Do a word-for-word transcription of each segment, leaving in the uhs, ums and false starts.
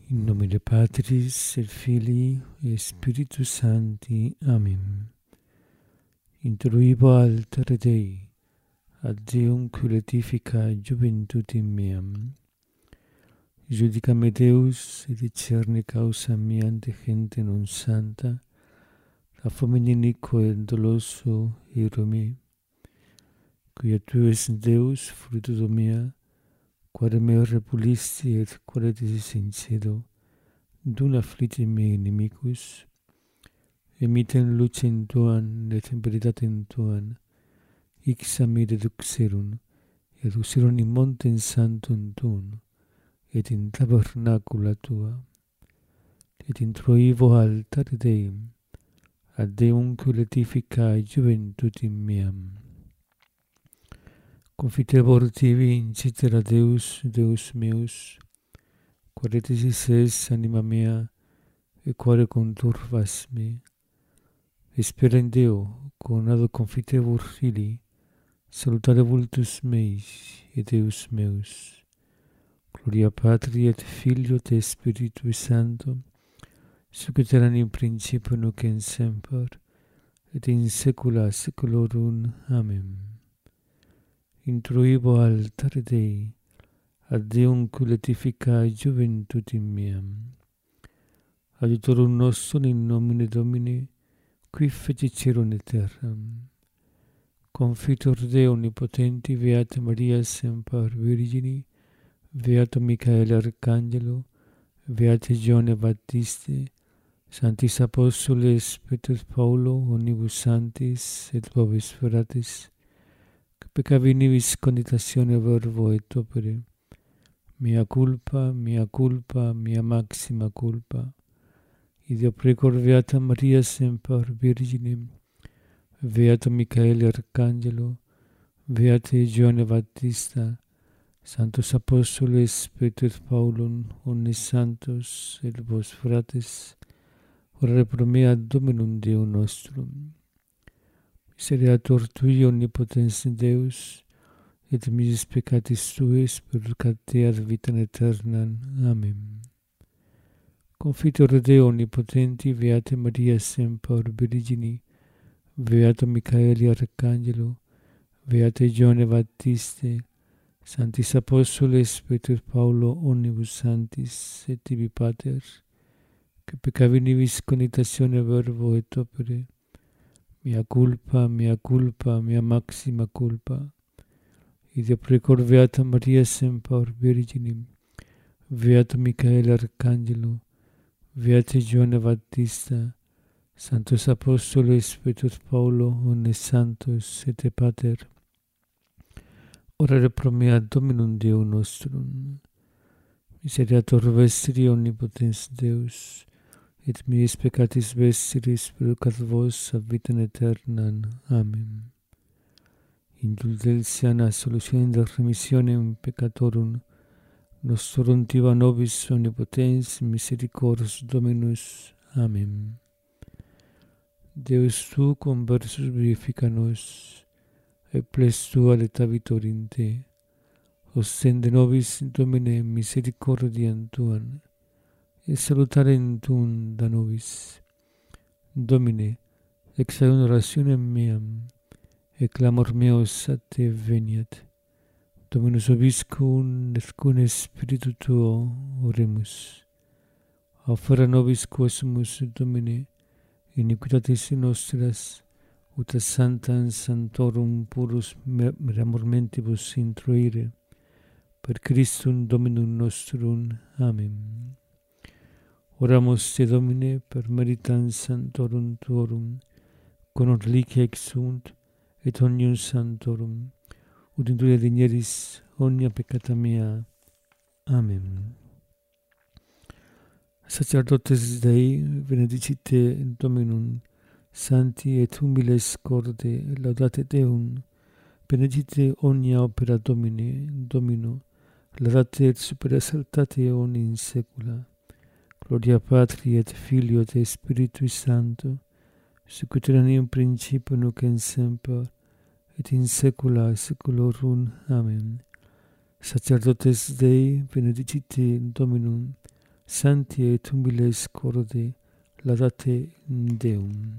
In nomine Patris et Filii et Spiritus Sancti. Amen. Introibo altere Dei, ad Deum qui letifica juventutem meam. Judicame Deus et discerne causa mea ante gente non santa, a fomine iniquo et doloso iro me, quia tu es Deus, fructus mea, quare me repulisti et quare te sincedo, dum affligge me inimicus, emitem lucem tuam et veritatem tuam, ixa me deduxerum, et userum in montem sanctum tuum, et in tabernacula tua, et introivo altare Deum, ad Deum qui letificae juventutem meam. Confitebor tibi in cetera Deus, Deus meus, quare tesis es anima mea, et quare conturbas me. Spera in Deo, conado confitebor fili, salutare vultus meis, et Deus meus. Gloria Patri et Filio et Spiritui Sancto, sic et erat in principio nunc et semper, et in saecula saeculorum. Amen. Introibo altare Dei, ad Deum qui letificae juventutem meam. Adiutorum nostrum in nomine Domini, qui feci caelum et terram. Confitor Deo omnipotenti, Beata Maria semper Virgini, Beato Michael Arcangelo, Beate Gione Baptiste, Sanctis Apostoles Petrus Paulo, omnibus sanctis et vobis fratres, que peccavi nibis conditatione verbo et opere, mea culpa, mea culpa, mea maxima culpa. Ideo precor Beata Maria semper Virginem, Beato Michael Arcangelo, Beate Gione Baptista, Sanctus Apostoles Petrus Paulum, omnes santos et vos fratres, orare pro me ad Dominum Deum nostrum. Misereatur tui omnipotens Deus, et misis peccatis tuis purgat te ad vitam aeternam. Amen. Confitor Deo omnipotenti, Beate Maria semper Virgini, Beato Michaeli Arcangelo, Beate Gione Baptiste, Sanctis Apostoles Petrus Paulo, omnibus sanctis et tibi Pater, que peccavi nibis conditatione verbo et opere, mea culpa, mea culpa, mea maxima culpa. Ideo precor Beata Maria semper Virginem, Beato Michael Arcangelo, Beate Gione Baptista, Sanctus Apostoles Petrus Paulo, omnes santos et te Pater, orare pro me ad Dominum Deum nostrum. Misereatur vestri omnipotens Deus, et miis peccatis vestris purgat vos ad vitam aeternam. Amen. Indulgentia a solutionem de remissionem peccatorum, nostrorum tiba nobis omnipotens misericors Dominus. Amen. Deus tu conversus vivifica nos, et ples tua letavitur in te. Ostende nobis, Domine, misericordiam tuam, et salutarem tuum da nobis. Domine, exaudum orationem meam, et clamor meus ad te veniat. Dominus vobiscum et cum spiritu tuo oremus. Offera nobis quaesumus, Domine, iniquitatis nostras, ut a sanctam sanctorum purus meramur mentibus introire, per Christum Dominum nostrum. Amen. Oramus te, Domine, per meritam sanctorum tuorum, con reliquia exunt, et omnium sanctorum, ut in tuia digneris omnia peccata mea. Amen. Sacerdotes Dei, benedicite Dominum, sancti et humiles corde, laudate Deum, benedicite omnia opera Domini, Domino, laudate et super exaltate omni in saecula. Gloria Patri et Filio et Spiritui Sancto, sic ut erat in principio nunc et semper, et in saecula saeculorum. Amen. Sacerdotes Dei, benedicite Dominum, Sancti et humiles corde, laudate Deum.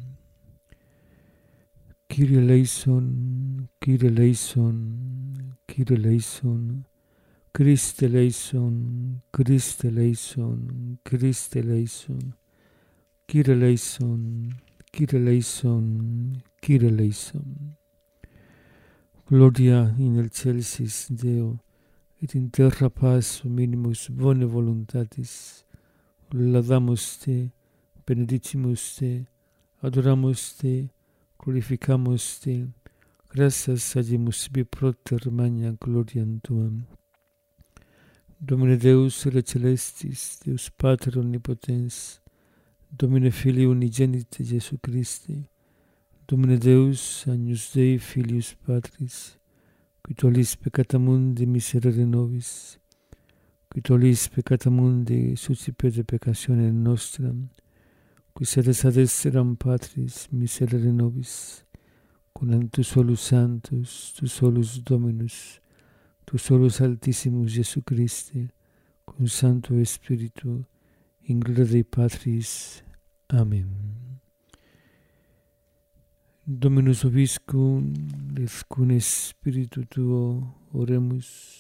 Kyrie eleison, Kyrie eleison, Kyrie eleison, Christe eleison, Christe eleison, Christe eleison, Kyrie eleison, Kyrie eleison, Kyrie eleison. Gloria in excelsis Deo, et in terra paz minimus bone voluntatis. Laudamus te, benedicimus te, adoramus te, glorificamus te, gratias agimus sibi proter magna gloriam tuam. Domine Deus ere celestis, Deus Pater omnipotens, Domine Filii unigenite Jesu Christe, Domine Deus, Agnus Dei Filius Patris, qui tollis peccata mundi miserere nobis, qui tollis peccata mundi suscipere peccatione nostra, qui sedes ad esseram Patris miserere nobis, con tu solus Sanctus, tu solus Dominus, tu solus Altissimus Jesu Christe, con Sancto Spiritu, in gloria Dei Patris. Amen. Dominus vobiscum, et cum Spiritu tuo, oremus.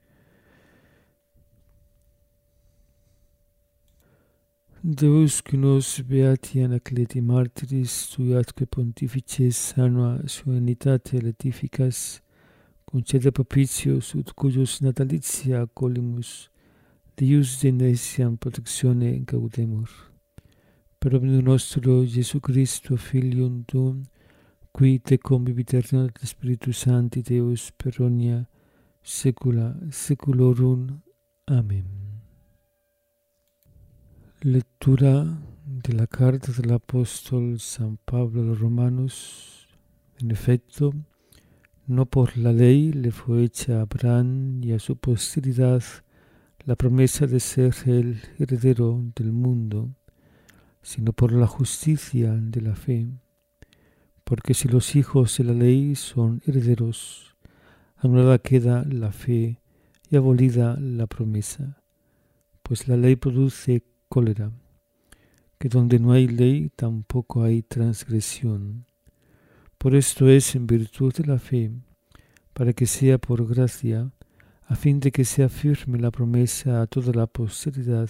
Deus qui nos beati anacleti martiris, tui atque pontifices annua solennitate laetificas, concede propitios ut cujus natalitia colimus, Deus de nesiam protectione gaudemur. Per omnium nostro Jesu Christo, Filium tuum, qui te convivit et Spiritus Sancti Deus per omnia saecula saeculorum. Amen. Lectura de la carta del apóstol San Pablo a los Romanos. En efecto, no por la ley le fue hecha a Abraham y a su posteridad la promesa de ser el heredero del mundo, sino por la justicia de la fe. Porque si los hijos de la ley son herederos, anulada queda la fe y abolida la promesa, pues la ley produce cólera, que donde no hay ley tampoco hay transgresión. Por esto es en virtud de la fe, para que sea por gracia, a fin de que sea firme la promesa a toda la posteridad,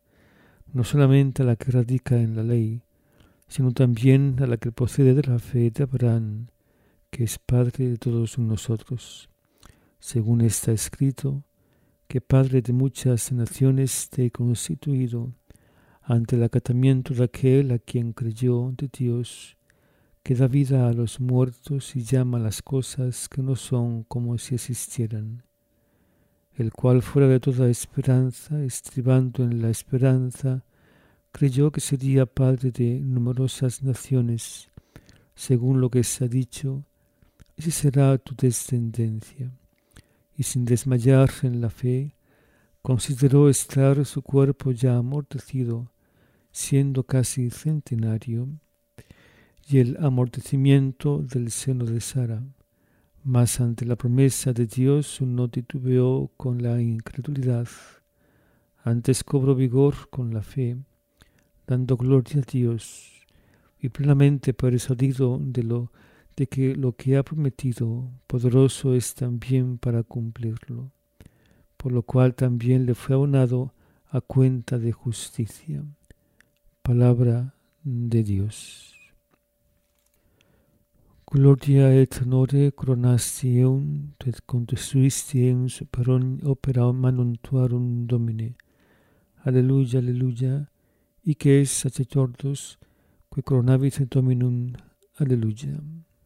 no solamente a la que radica en la ley, sino también a la que procede de la fe de Abraham, que es Padre de todos nosotros, según está escrito, que Padre de muchas naciones te he constituido, ante el acatamiento de aquel a quien creyó de Dios, que da vida a los muertos y llama las cosas que no son como si existieran, el cual fuera de toda esperanza, estribando en la esperanza, creyó que sería padre de numerosas naciones, según lo que se ha dicho, esa será tu descendencia. Y sin desmayar en la fe, consideró estar su cuerpo ya amortecido, siendo casi centenario, y el amortecimiento del seno de Sara. Mas ante la promesa de Dios no titubeó con la incredulidad, antes cobró vigor con la fe, dando gloria a Dios, y plenamente persuadido de, lo, de que lo que ha prometido, poderoso es también para cumplirlo, por lo cual también le fue abonado a cuenta de justicia. Palabra de Dios. Gloria et honore coronasti eum, et contestuisti eum super opera manum tuarum Domine. Alleluia, alleluia, ic es sacerdotus, qui coronavit Dominum. Alleluia.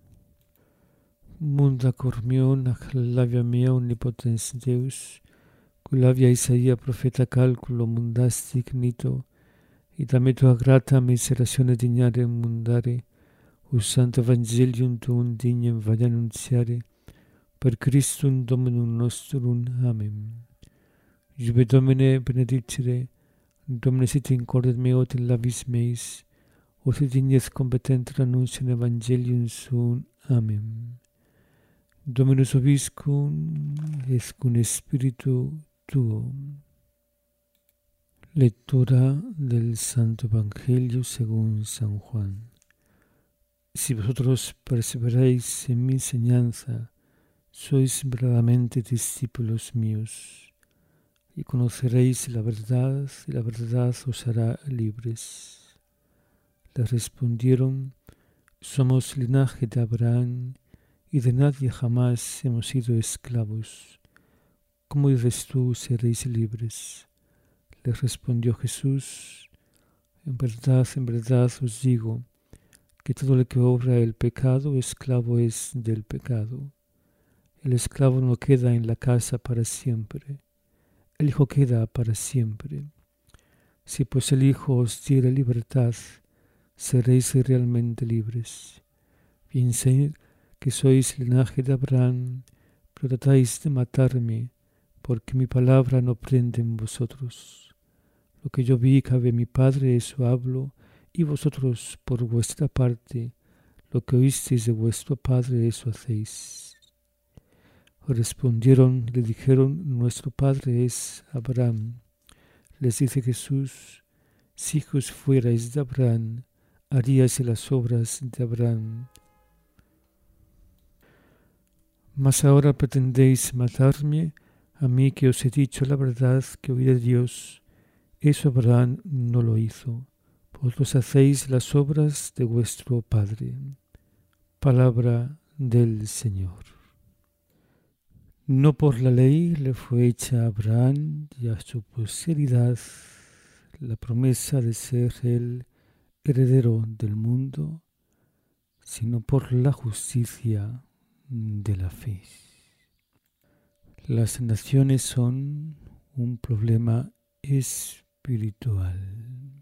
Munda cor meo, nach labia mea omnipotens Deus, qui labia Isaia profeta calculo mundasti ignito, et a me tua grata miseratione dignare mundare, us Sancto Evangelium tuum dignem vade annuntiare, per Christum Dominum nostrum. Amen. Iube Domine benedicere, Domine sit in corde meo et in labis meis, ut dignes competenter annunciam Evangelium suum. Amen. Dominus vobiscum, et cum Spiritu tuo. Lectura del Santo Evangelio según San Juan. Si vosotros perseveráis en mi enseñanza, sois verdaderamente discípulos míos, y conoceréis la verdad, y la verdad os hará libres. Le respondieron: somos linaje de Abraham, y de nadie jamás hemos sido esclavos. ¿Cómo dices tú, seréis libres? Le respondió Jesús: en verdad, en verdad os digo, que todo el que obra el pecado, esclavo es del pecado. El esclavo no queda en la casa para siempre, el Hijo queda para siempre. Si pues el Hijo os diere libertad, seréis realmente libres. Bien sé que sois linaje de Abraham, pero tratáis de matarme, porque mi palabra no prende en vosotros. Lo que yo vi cabe a mi Padre, eso hablo, y vosotros por vuestra parte, lo que oísteis de vuestro Padre, eso hacéis. Respondieron y le dijeron: nuestro Padre es Abraham. Les dice Jesús: si hijos fuerais de Abraham, haríais las obras de Abraham. Mas ahora pretendéis matarme, a mí que os he dicho la verdad que oí de Dios. Eso Abraham no lo hizo. Vosotros hacéis las obras de vuestro Padre. Palabra del Señor. No por la ley le fue hecha a Abraham y a su posteridad la promesa de ser el heredero del mundo, sino por la justicia de la fe. Las naciones son un problema espiritual.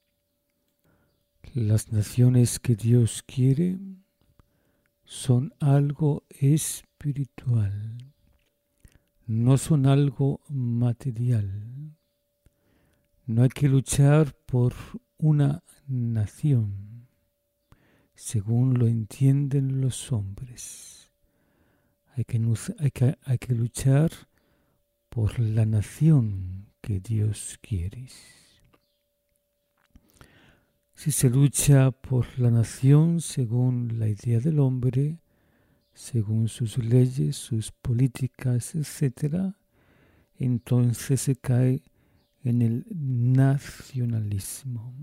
Las naciones que Dios quiere son algo espiritual, no son algo material. No hay que luchar por una nación según lo entienden los hombres. Hay que, hay que, hay que luchar por la nación que Dios quiere. Si se lucha por la nación según la idea del hombre, según sus leyes, sus políticas, etcétera, entonces se cae en el nacionalismo,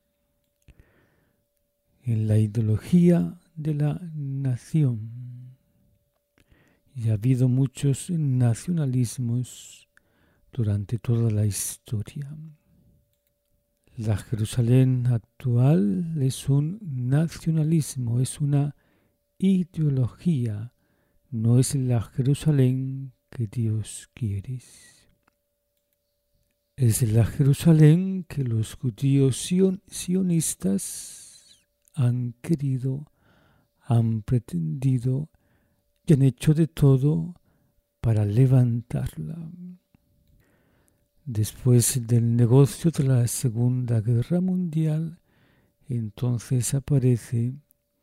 en la ideología de la nación. Y ha habido muchos nacionalismos durante toda la historia. La Jerusalén actual es un nacionalismo, es una ideología, no es la Jerusalén que Dios quiere. Es la Jerusalén que los judíos sion- sionistas han querido, han pretendido y han hecho de todo para levantarla. Después del negocio de la Segunda Guerra Mundial, entonces aparece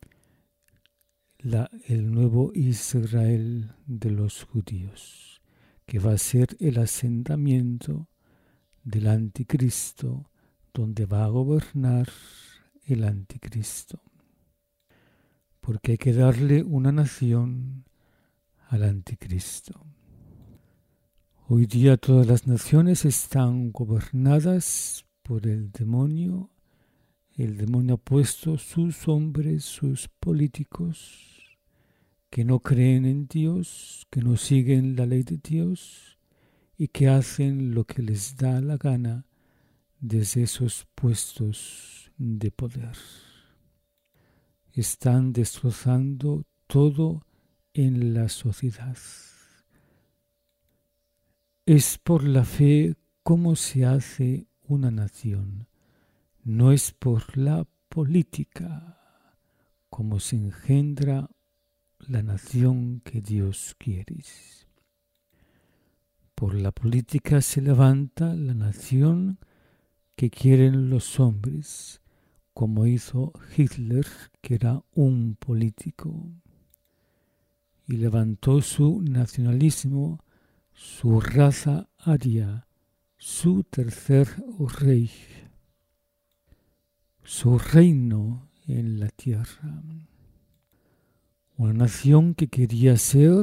la, el nuevo Israel de los judíos, que va a ser el asentamiento del anticristo, donde va a gobernar el anticristo. Porque hay que darle una nación al anticristo. Hoy día todas las naciones están gobernadas por el demonio. El demonio ha puesto sus hombres, sus políticos, que no creen en Dios, que no siguen la ley de Dios y que hacen lo que les da la gana desde esos puestos de poder. Están destrozando todo en la sociedad. Es por la fe cómo se hace una nación. No es por la política como se engendra la nación que Dios quiere. Por la política se levanta la nación que quieren los hombres, como hizo Hitler, que era un político, y levantó su nacionalismo, su raza aria, su tercer rey, su reino en la tierra. Una nación que quería ser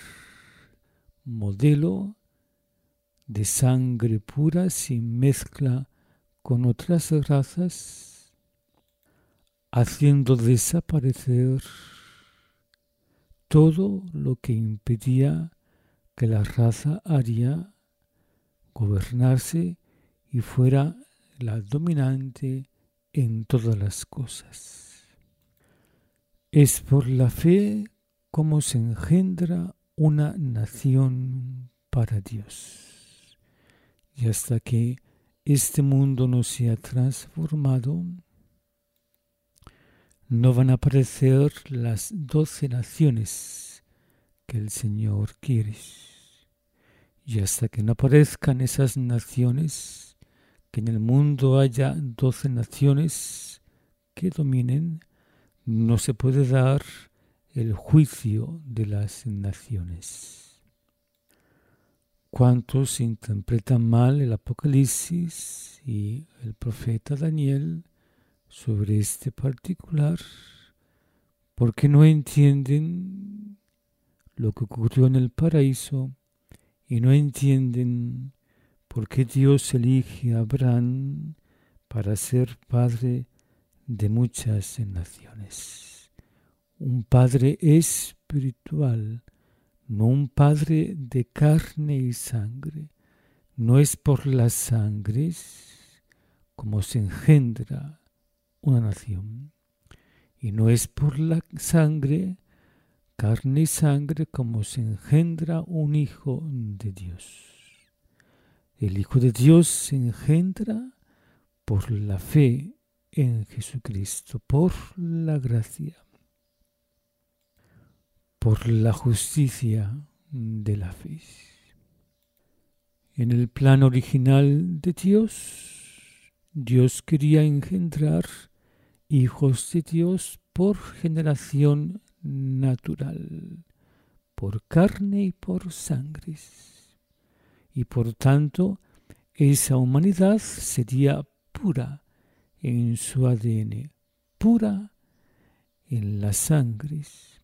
modelo de sangre pura sin mezcla con otras razas, haciendo desaparecer todo lo que impedía que la raza aria gobernase y fuera la dominante en todas las cosas. Es por la fe como se engendra una nación para Dios. Y hasta que este mundo no sea transformado, no van a aparecer las doce naciones que el Señor quiere. Y hasta que no aparezcan esas naciones, que en el mundo haya doce naciones que dominen, no se puede dar el juicio de las naciones. ¿Cuántos interpretan mal el Apocalipsis y el profeta Daniel sobre este particular? Porque no entienden lo que ocurrió en el paraíso y no entienden por qué Dios elige a Abraham para ser padre de muchas naciones. Un padre espiritual, no un padre de carne y sangre. No es por las sangres como se engendra una nación. Y no es por la sangre, carne y sangre, como se engendra un hijo de Dios. El Hijo de Dios se engendra por la fe en Jesucristo, por la gracia, por la justicia de la fe. En el plan original de Dios, Dios quería engendrar hijos de Dios por generación natural, por carne y por sangre. Y por tanto, esa humanidad sería pura en su A D N, pura en las sangres.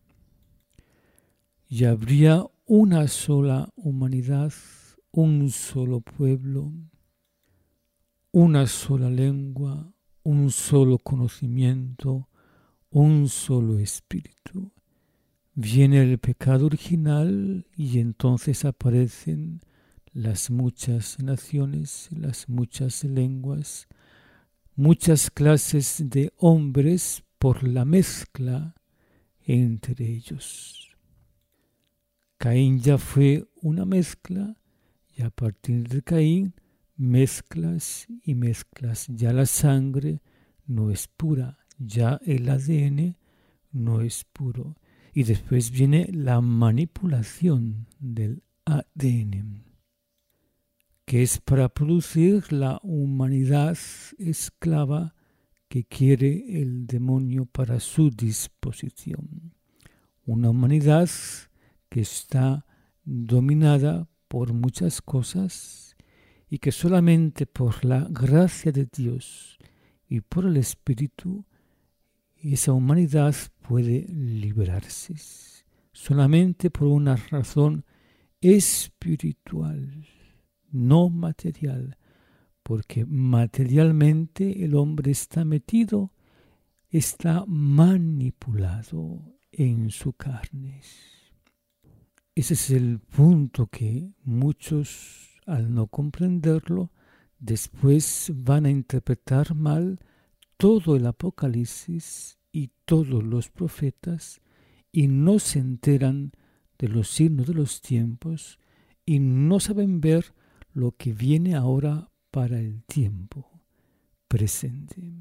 Y habría una sola humanidad, un solo pueblo, una sola lengua, un solo conocimiento, un solo espíritu. Viene el pecado original y entonces aparecen las muchas naciones, las muchas lenguas, muchas clases de hombres por la mezcla entre ellos. Caín ya fue una mezcla y a partir de Caín mezclas y mezclas. Ya la sangre no es pura, ya el A D N no es puro. Y después viene la manipulación del A D N, que es para producir la humanidad esclava que quiere el demonio para su disposición. Una humanidad que está dominada por muchas cosas y que solamente por la gracia de Dios y por el Espíritu esa humanidad puede liberarse. Solamente por una razón espiritual, no material, porque materialmente el hombre está metido, está manipulado en su carne. Ese es el punto que muchos, al no comprenderlo, después van a interpretar mal todo el Apocalipsis y todos los profetas y no se enteran de los signos de los tiempos y no saben ver lo que viene ahora para el tiempo presente.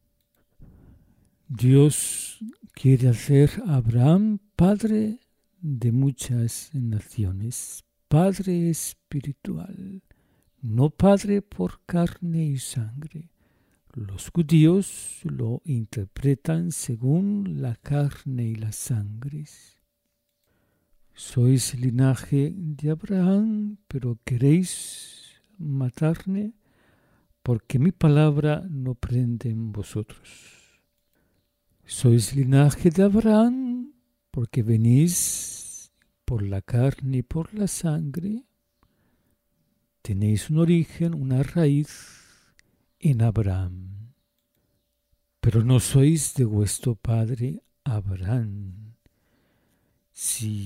Dios quiere hacer a Abraham padre de muchas naciones, padre espiritual, no padre por carne y sangre. Los judíos lo interpretan según la carne y las sangres. Sois linaje de Abraham, pero queréis matarme, porque mi palabra no prende en vosotros. Sois linaje de Abraham, porque venís por la carne y por la sangre. Tenéis un origen, una raíz en Abraham. Pero no sois de vuestro padre Abraham. Si,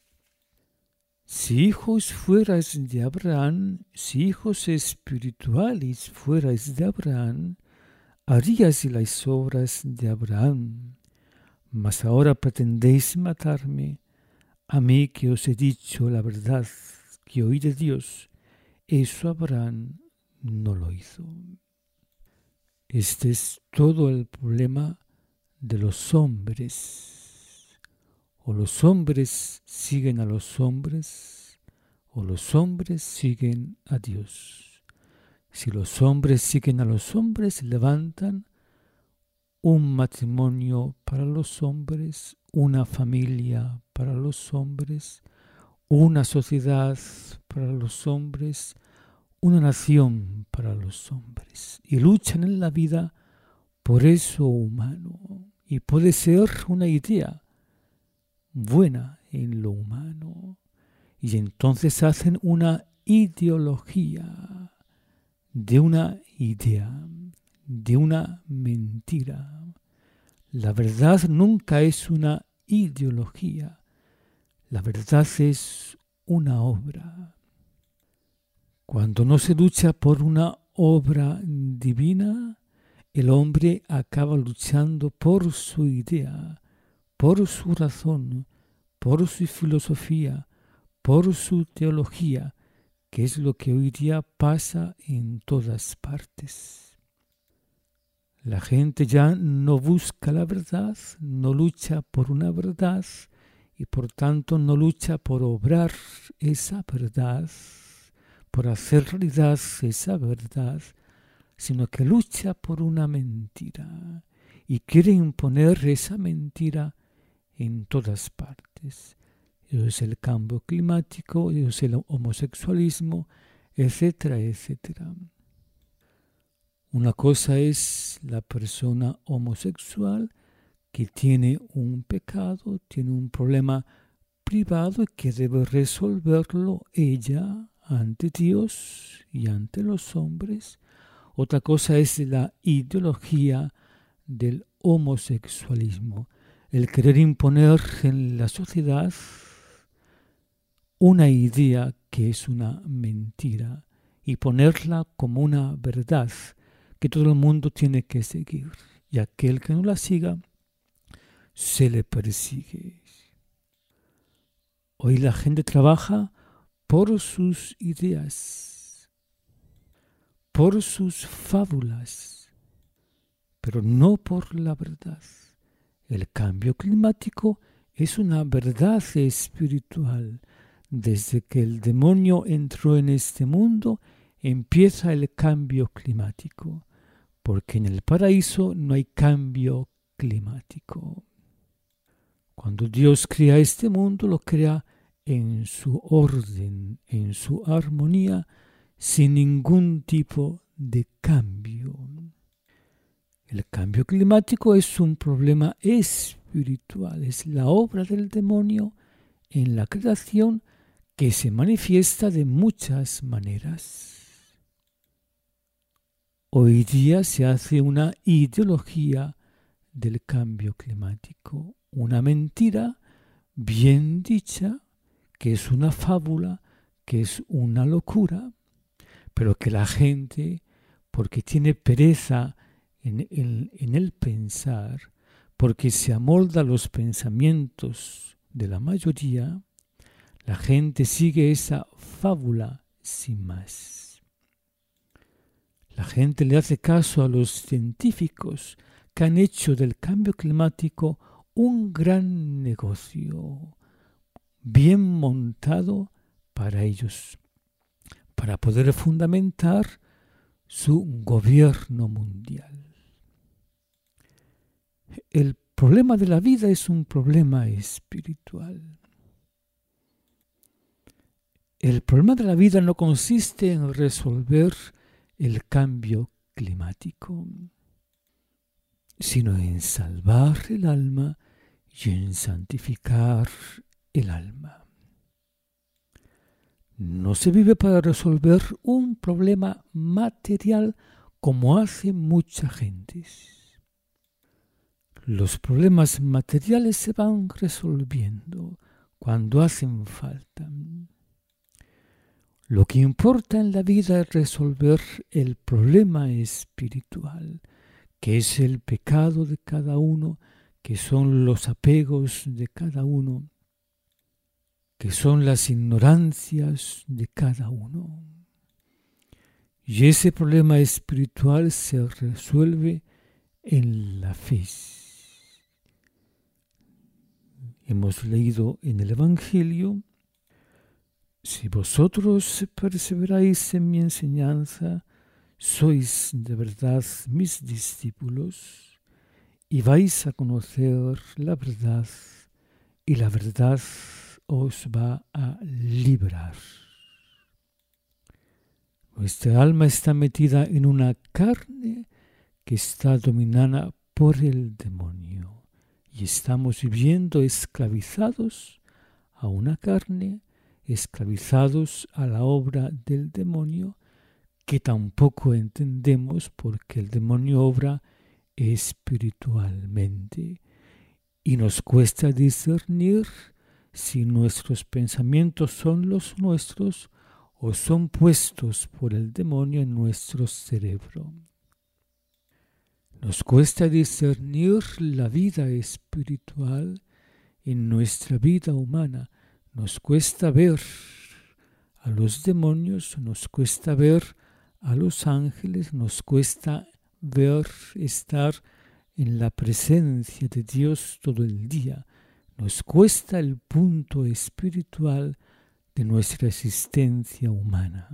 si hijos fuerais de Abraham, si hijos espirituales fuerais de Abraham, haríais las obras de Abraham. Mas ahora pretendéis matarme, a mí que os he dicho la verdad que oí de Dios. Eso Abraham no lo hizo. Este es todo el problema de los hombres. O los hombres siguen a los hombres, o los hombres siguen a Dios. Si los hombres siguen a los hombres, levantan un matrimonio para los hombres, una familia para los hombres, una sociedad para los hombres, una nación para los hombres. Y luchan en la vida por eso humano. Y puede ser una idea buena en lo humano. Y entonces hacen una ideología de una idea, de una mentira. La verdad nunca es una ideología. La verdad es una obra. Cuando no se lucha por una obra divina, el hombre acaba luchando por su idea, por su razón, por su filosofía, por su teología, que es lo que hoy día pasa en todas partes. La gente ya no busca la verdad, no lucha por una verdad y por tanto no lucha por obrar esa verdad, por hacer realidad esa verdad, sino que lucha por una mentira y quiere imponer esa mentira en todas partes. Eso es el cambio climático, eso es el homosexualismo, etcétera, etcétera. Una cosa es la persona homosexual que tiene un pecado, tiene un problema privado y que debe resolverlo ella ante Dios y ante los hombres. Otra cosa es la ideología del homosexualismo, el querer imponer en la sociedad una idea que es una mentira y ponerla como una verdad que todo el mundo tiene que seguir, y aquel que no la siga se le persigue. Hoy la gente trabaja por sus ideas, por sus fábulas, pero no por la verdad. El cambio climático es una verdad espiritual. Desde que el demonio entró en este mundo, empieza el cambio climático, porque en el paraíso no hay cambio climático. Cuando Dios crea este mundo, lo crea en su orden, en su armonía, sin ningún tipo de cambio. El cambio climático es un problema espiritual, es la obra del demonio en la creación que se manifiesta de muchas maneras. Hoy día se hace una ideología del cambio climático, una mentira bien dicha, que es una fábula, que es una locura, pero que la gente, porque tiene pereza en el, en el pensar, porque se amolda a los pensamientos de la mayoría, la gente sigue esa fábula sin más. La gente le hace caso a los científicos que han hecho del cambio climático un gran negocio, bien montado para ellos, para poder fundamentar su gobierno mundial. El problema de la vida es un problema espiritual. El problema de la vida no consiste en resolver el cambio climático, sino en salvar el alma y en santificar el alma. No se vive para resolver un problema material como hace mucha gente. Los problemas materiales se van resolviendo cuando hacen falta. Lo que importa en la vida es resolver el problema espiritual, que es el pecado de cada uno, que son los apegos de cada uno, que son las ignorancias de cada uno. Y ese problema espiritual se resuelve en la fe. Hemos leído en el Evangelio: si vosotros perseveráis en mi enseñanza, sois de verdad mis discípulos y vais a conocer la verdad, y la verdad os va a librar. Nuestra alma está metida en una carne que está dominada por el demonio y estamos viviendo esclavizados a una carne, esclavizados a la obra del demonio, que tampoco entendemos porque el demonio obra espiritualmente y nos cuesta discernir si nuestros pensamientos son los nuestros o son puestos por el demonio en nuestro cerebro. Nos cuesta discernir la vida espiritual en nuestra vida humana. Nos cuesta ver a los demonios, nos cuesta ver a los ángeles, nos cuesta ver, estar en la presencia de Dios todo el día. Nos cuesta el punto espiritual de nuestra existencia humana.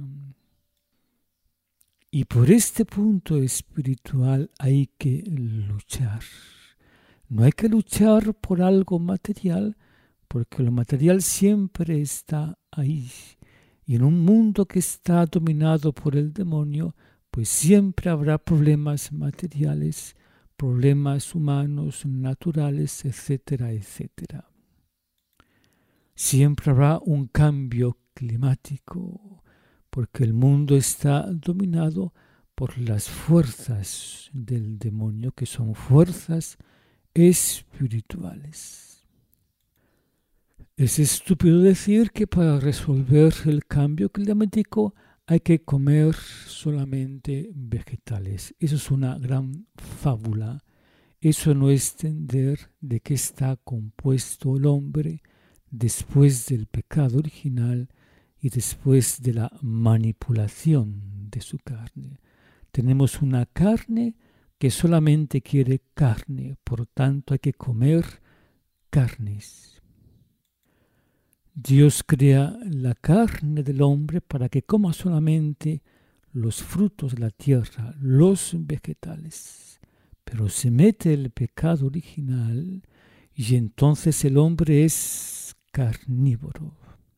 Y por este punto espiritual hay que luchar. No hay que luchar por algo material, porque lo material siempre está ahí. Y en un mundo que está dominado por el demonio, pues siempre habrá problemas materiales, problemas humanos, naturales, etcétera, etcétera. Siempre habrá un cambio climático, porque el mundo está dominado por las fuerzas del demonio, que son fuerzas espirituales. Es estúpido decir que para resolver el cambio climático hay que comer solamente vegetales. Eso es una gran fábula. Eso no es entender de qué está compuesto el hombre después del pecado original y después de la manipulación de su carne. Tenemos una carne que solamente quiere carne, por tanto hay que comer carnes. Dios crea la carne del hombre para que coma solamente los frutos de la tierra, los vegetales. Pero se mete el pecado original y entonces el hombre es carnívoro.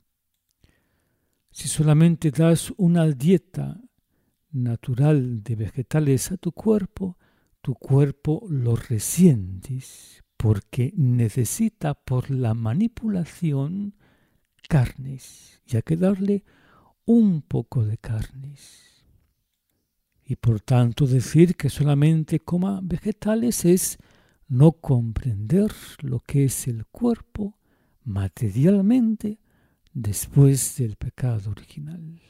Si solamente das una dieta natural de vegetales a tu cuerpo, tu cuerpo lo resientes porque necesita por la manipulación carnes y hay que darle un poco de carnes. Y por tanto decir que solamente coma vegetales es no comprender lo que es el cuerpo materialmente después del pecado original.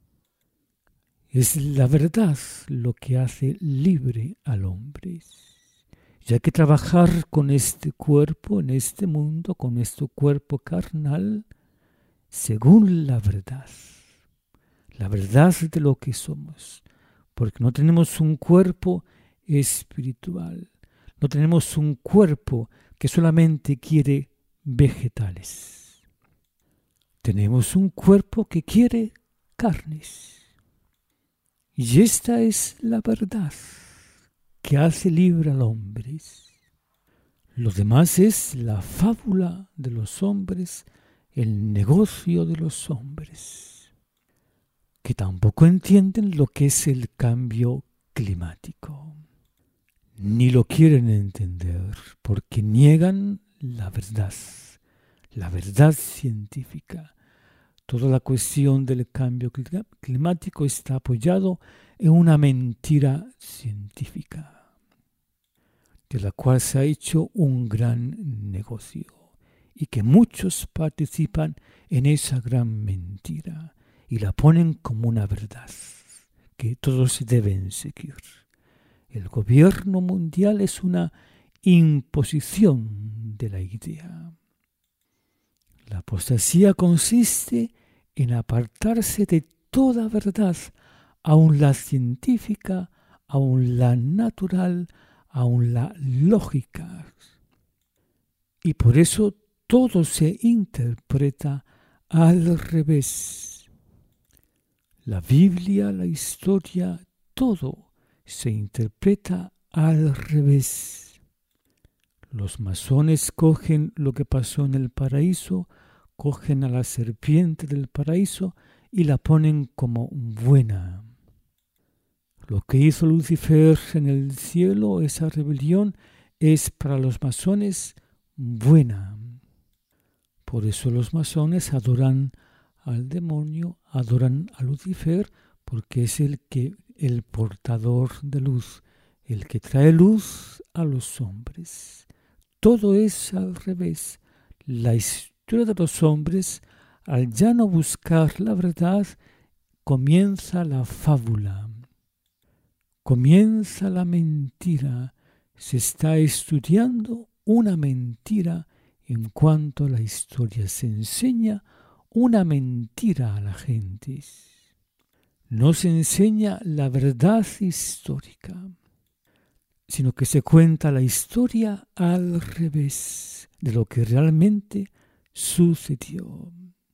Es la verdad lo que hace libre al hombre. Y hay que trabajar con este cuerpo, en este mundo, con nuestro cuerpo carnal, según la verdad. La verdad de lo que somos. Porque no tenemos un cuerpo espiritual. No tenemos un cuerpo que solamente quiere vegetales. Tenemos un cuerpo que quiere carnes. Y esta es la verdad que hace libre al hombre. Lo demás es la fábula de los hombres el negocio de los hombres, que tampoco entienden lo que es el cambio climático, ni lo quieren entender porque niegan la verdad, la verdad científica. Toda la cuestión del cambio climático está apoyado en una mentira científica, de la cual se ha hecho un gran negocio y que muchos participan en esa gran mentira y la ponen como una verdad que todos deben seguir. El gobierno mundial es una imposición de la idea. La apostasía consiste en apartarse de toda verdad, aun la científica, aun la natural, aun la lógica. Y por eso todo se interpreta al revés. La Biblia, la historia, todo se interpreta al revés. Los masones cogen lo que pasó en el paraíso, cogen a la serpiente del paraíso y la ponen como buena. Lo que hizo Lucifer en el cielo, esa rebelión, es para los masones buena. Por eso los masones adoran al demonio, adoran a Lucifer, porque es el que el portador de luz, el que trae luz a los hombres. Todo es al revés. La historia de los hombres, al ya no buscar la verdad, comienza la fábula, comienza la mentira. Se está estudiando una mentira en cuanto a la historia. Se enseña una mentira a la gente. No se enseña la verdad histórica, sino que se cuenta la historia al revés de lo que realmente sucedió.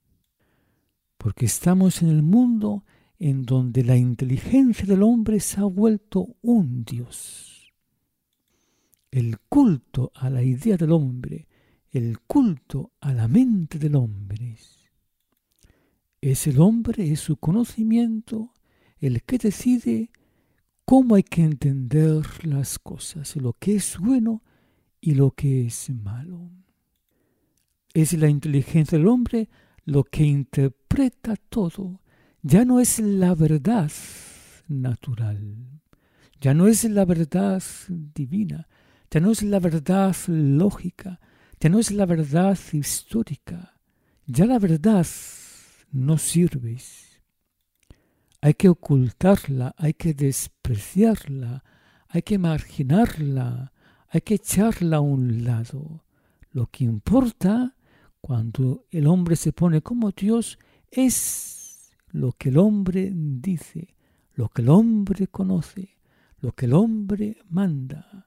Porque estamos en el mundo en donde la inteligencia del hombre se ha vuelto un Dios. El culto a la idea del hombre, el culto a la mente del hombre, es el hombre, es su conocimiento, el que decide cómo hay que entender las cosas, lo que es bueno y lo que es malo. Es la inteligencia del hombre lo que interpreta todo. Ya no es la verdad natural, ya no es la verdad divina, ya no es la verdad lógica, ya no es la verdad histórica. Ya la verdad no sirve. Hay que ocultarla, hay que despreciarla, hay que marginarla, hay que echarla a un lado. Lo que importa cuando el hombre se pone como Dios es lo que el hombre dice, lo que el hombre conoce, lo que el hombre manda.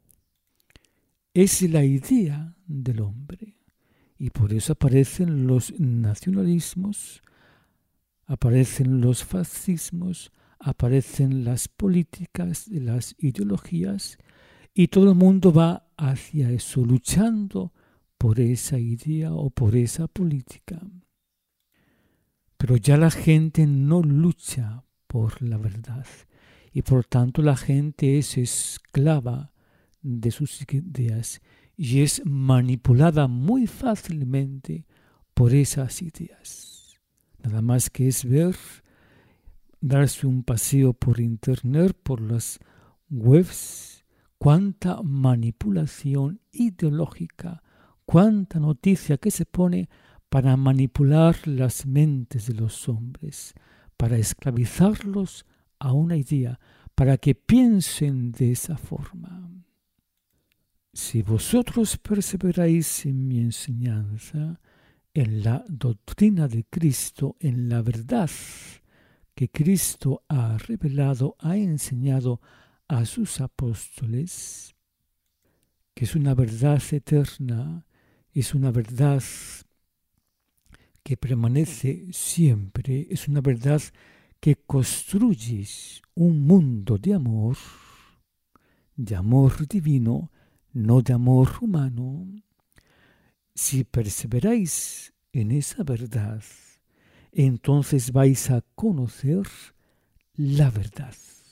Es la idea del hombre. Y por eso aparecen los nacionalismos, aparecen los fascismos, aparecen las políticas, las ideologías, y todo el mundo va hacia eso, luchando por esa idea o por esa política. Pero ya la gente no lucha por la verdad, y por tanto la gente es esclava de sus ideas y es manipulada muy fácilmente por esas ideas. Nada más que es ver, darse un paseo por internet, por las webs, cuánta manipulación ideológica, cuánta noticia que se pone para manipular las mentes de los hombres, para esclavizarlos a una idea, para que piensen de esa forma. Si vosotros perseveráis en mi enseñanza, en la doctrina de Cristo, en la verdad que Cristo ha revelado, ha enseñado a sus apóstoles, que es una verdad eterna, es una verdad que permanece siempre, es una verdad que construye un mundo de amor, de amor divino, no de amor humano. Si perseveráis en esa verdad, entonces vais a conocer la verdad.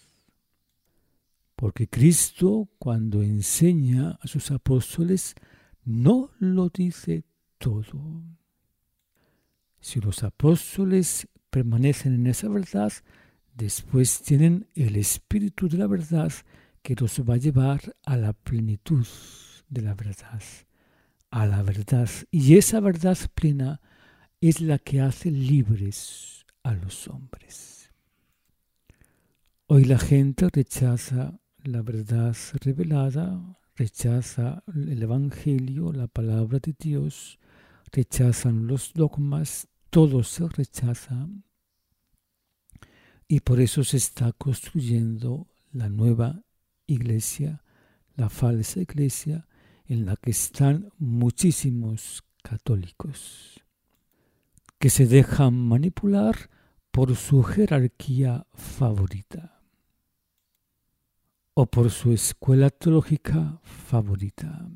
Porque Cristo, cuando enseña a sus apóstoles, no lo dice todo. Si los apóstoles permanecen en esa verdad, después tienen el espíritu de la verdad que los va a llevar a la plenitud de la verdad, a la verdad. Y esa verdad plena es la que hace libres a los hombres. Hoy la gente rechaza la verdad revelada, rechaza el Evangelio, la palabra de Dios, rechazan los dogmas, todo se rechaza y por eso se está construyendo la nueva iglesia, la falsa iglesia, en la que están muchísimos católicos que se dejan manipular por su jerarquía favorita o por su escuela teológica favorita.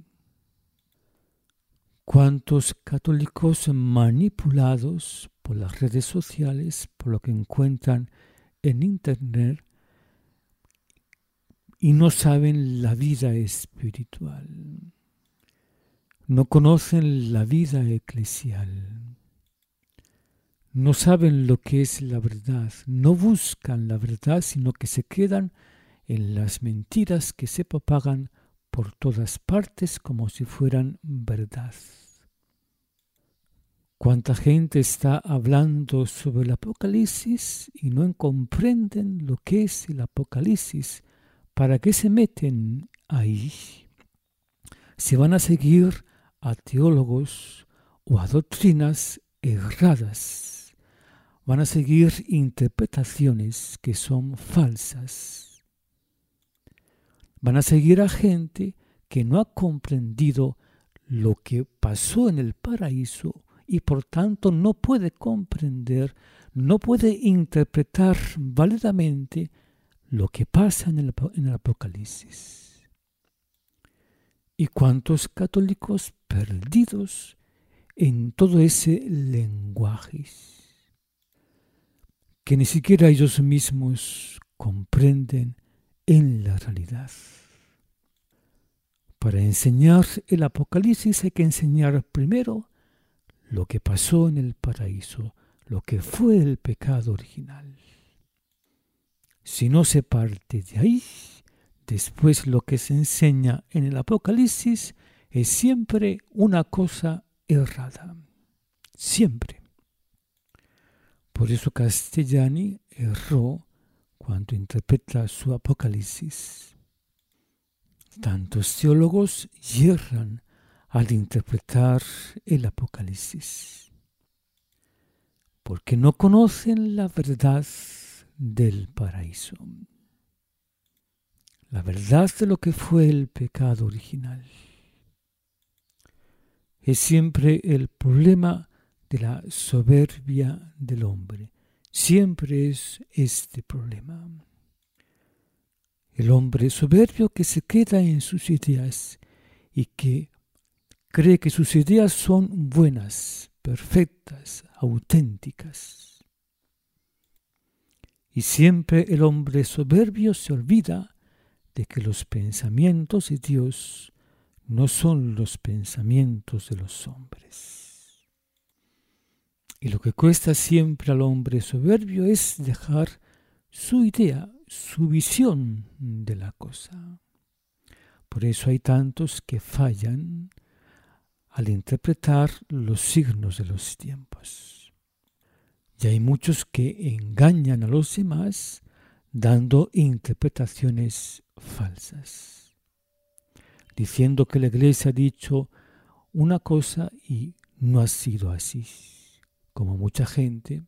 ¿Cuántos católicos manipulados por las redes sociales, por lo que encuentran en internet, y no saben la vida espiritual? No conocen la vida eclesial. No saben lo que es la verdad. No buscan la verdad, sino que se quedan en las mentiras que se propagan por todas partes como si fueran verdad. ¿Cuánta gente está hablando sobre el Apocalipsis y no comprenden lo que es el Apocalipsis? ¿Para qué se meten ahí? Se van a seguir a teólogos o a doctrinas erradas. Van a seguir interpretaciones que son falsas. Van a seguir a gente que no ha comprendido lo que pasó en el paraíso y por tanto no puede comprender, no puede interpretar válidamente lo que pasa en el, en el Apocalipsis. ¿Y cuántos católicos perdidos en todo ese lenguaje que ni siquiera ellos mismos comprenden en la realidad? Para enseñar el Apocalipsis hay que enseñar primero lo que pasó en el paraíso, lo que fue el pecado original. Si no se parte de ahí, después lo que se enseña en el Apocalipsis es siempre una cosa errada. Siempre. Por eso Castellani erró cuando interpreta su Apocalipsis. Tantos teólogos yerran al interpretar el Apocalipsis, porque no conocen la verdad del paraíso, la verdad de lo que fue el pecado original. Es siempre el problema de la soberbia del hombre, siempre es este problema. El hombre soberbio que se queda en sus ideas y que cree que sus ideas son buenas, perfectas, auténticas. Y siempre el hombre soberbio se olvida de que los pensamientos de Dios no son los pensamientos de los hombres. Y lo que cuesta siempre al hombre soberbio es dejar su idea, su visión de la cosa. Por eso hay tantos que fallan al interpretar los signos de los tiempos. Y hay muchos que engañan a los demás dando interpretaciones falsas, diciendo que la Iglesia ha dicho una cosa y no ha sido así, como mucha gente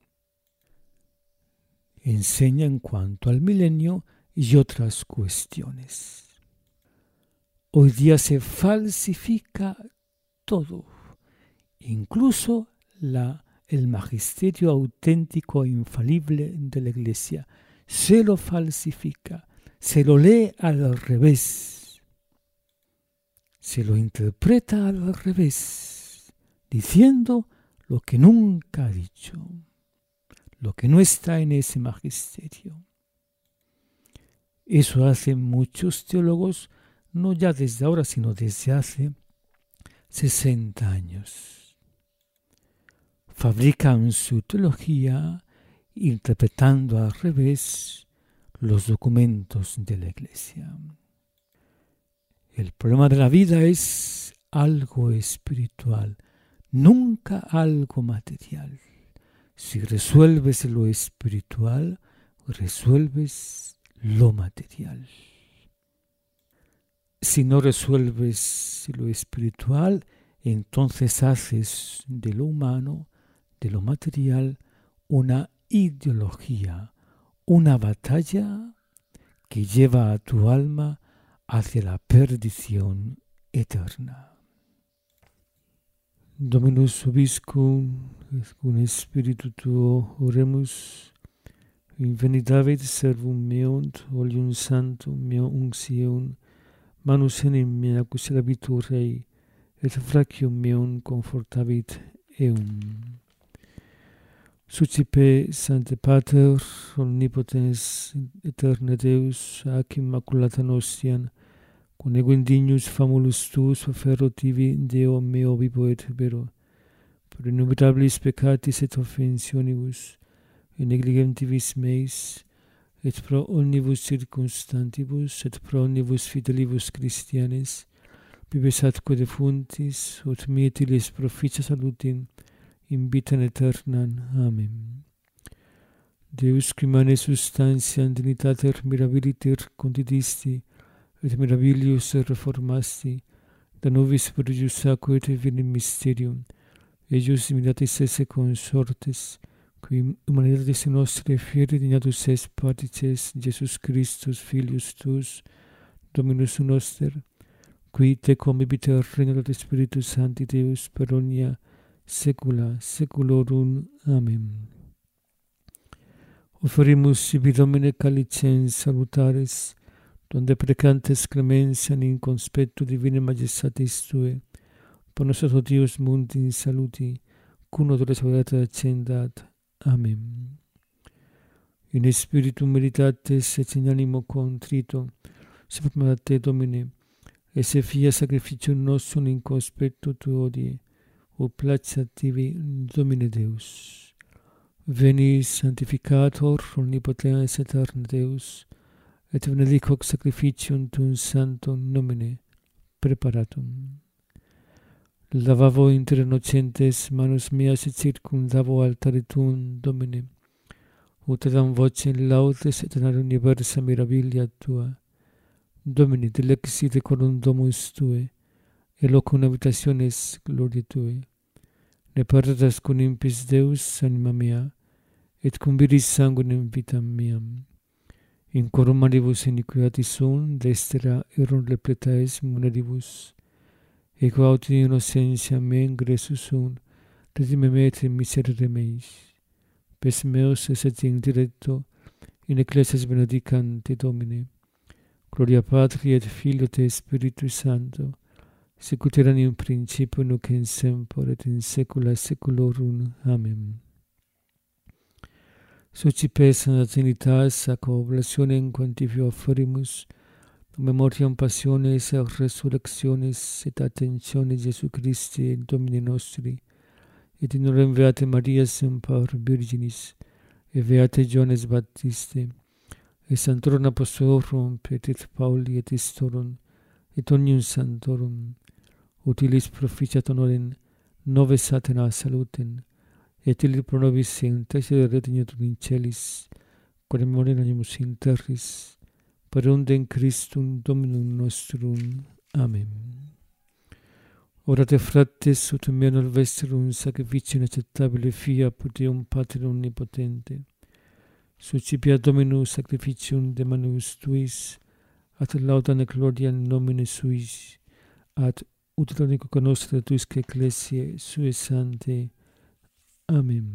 enseña en cuanto al milenio y otras cuestiones. Hoy día se falsifica todo, incluso la, el magisterio auténtico e infalible de la Iglesia. Se lo falsifica, se lo lee al revés, se lo interpreta al revés, diciendo lo que nunca ha dicho, lo que no está en ese magisterio. Eso hacen muchos teólogos, no ya desde ahora, sino desde hace sesenta años. Fabrican su teología interpretando al revés los documentos de la Iglesia. El problema de la vida es algo espiritual, nunca algo material. Si resuelves lo espiritual, resuelves lo material. Si no resuelves lo espiritual, entonces haces de lo humano, de lo material, una ideología, una batalla que lleva a tu alma hacia la perdición eterna. Dominus vobiscum, et cum spiritu tuo oremus, invenidavit servum meum, olium sanctum meum unctionem, manus enim mea accusabitur rei, et fracium meum confortavit eum. Sucipe Sancte Pater, omnipotens eterne Deus, ac immaculata nostiam, con ego indignus famulus tuus offerro tibi, Deo meo vivo et vero, per innumerabilis peccatis et offensionibus, et negligentibus meis, et pro omnibus circumstantibus, et pro omnibus fidelibus Christianes, pibes atque defuntis, ut mietilis proficia salutim, in vitam aeternam. Amen. Deus qui mane substantiam dignitater mirabiliter condidisti, et mirabilius reformasti, da nobis prodigi et vinim mysterium, eius imitatis esse consortes, qui humanitatis nostre fieri dignatus es partices Jesus Christus filius tuus, Dominus noster, qui tecum ibiter regna et Spiritus Sancti Deus per omnia saecula saeculorum. Amen. Offerimus sibi Domine calicens salutaris, donde precantes clemensiam in conspectu divinae majestatis Tue, por nostro Dios mundi in saluti, cum odore saudata accendat. Amen. In spiritu meditates et in animo contrito, se proprio a Te, Domine, e se fia sacrificium nostrum in conspectu Tuo odie, o placet tibi, Domine Deus. Veni sanctificator omnipotens aeterne Deus, et benedic hoc sacrificium tuum sanctum nomine preparatum. Lavavo inter innocentes manus meas et circumdavo altare tuum, Domine, ut edam vocem laudes et in universa mirabilia Tua. Domine, delexi decorum domus Tue, e locum habitationes gloriae Tue. Ne perdas cum impis Deus anima mea, et cum viris sanguinem vitam meam. In corum manibus iniquiatis sum, destera erum repleta es munedibus. Ego aut innocentia me ingressus sum, redime me et miserere meis. Pes meus eset in directo, in ecclesias benedicante Domine. Gloria Patri et Filio et Spiritus Sancto, sicut erat in principio nunc in semper et in saecula saeculorum. Amen. Sucipe Sancta Trinitas, ac oblationem quantifi offerimus, memoriam passiones et resurrectionis et attentionis Jesu Christi Domini nostri, et in orem Beate Maria semper Virginis, et Beate Johannes Baptiste, et Sanctorum Apostolorum Petrit Pauli et Istorum, et omnium sanctorum, utilis proficiat honorem nove satana salutem, et illi pro nobis intercedere retignatur in celis, quod memoriam animus in terris, per undem Christum Dominum nostrum. Amen. Orate frates, ut mea nol vesterum sacrificium acceptabile fia per Deum Pater omnipotente. Sucipia Dominus sacrificium de manus Tuis, at laudam et gloriam nomine suis, ad utilitatem nostra Tuisque ecclesiae sue sanctae. Amen.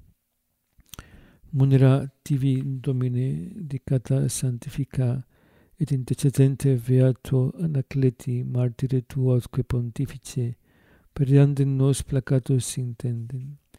Munera tibi, Domine, dicata sanctifica, et intercedente Beato Anacleti, martire tuo atque pontifice, periandum nos placatus intendem.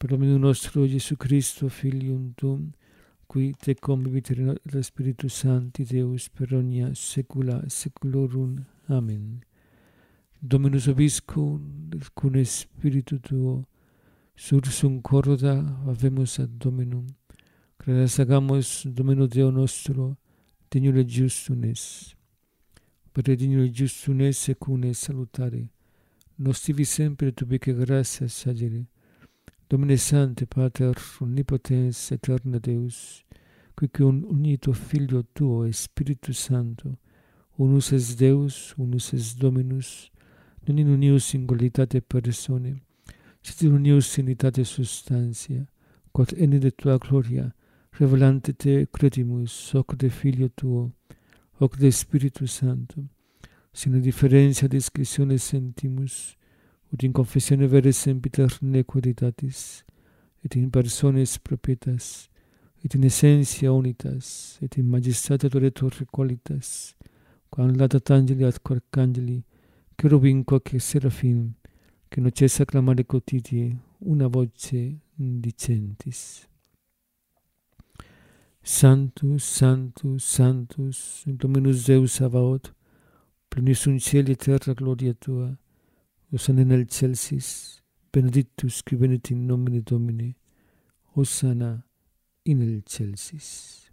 per Domino nostro Gesù Cristo, Filium Tuum, qui te convivit le Spiritus Sancti Deus per omnia saecula saeculorum. Amen. Dominus vobiscum, cum Spiritu tuo, sursum corda habemus ad Dominum, credas hagamos Domino Deo nostro, dignum et justum es. Per dignum et justum es et cum es salutare, nos tibi sempre et ubique gratias sagere. Domine Sancte Pater omnipotens aeterna Deus, quique unito Filio tuo Spiritus Sancto, unus es Deus, unus es Dominus, non in unius singularitate persone, sed in unius unitate substantia, quod ene de tua gloria, revelante te credimus, hoc de Filio tuo, hoc de Spiritus Sancto, sine differentia discretionis sentimus, ut in confessione vere sempiter nequiditatis, et in persones propietas, et in essentia unitas, et in majestate adoretur qualitas, quam latat angeli ad arcangeli, cherubim quae seraphim, que non cessa clamare quotidie, una voce dicentis. Sanctus, Sanctus, Sanctus, Dominus Deus Sabaoth, plenus sunt cieli et terra gloria tua, Hosanna in excelsis, benedictus qui venit in nomine Domini, Hosanna in excelsis.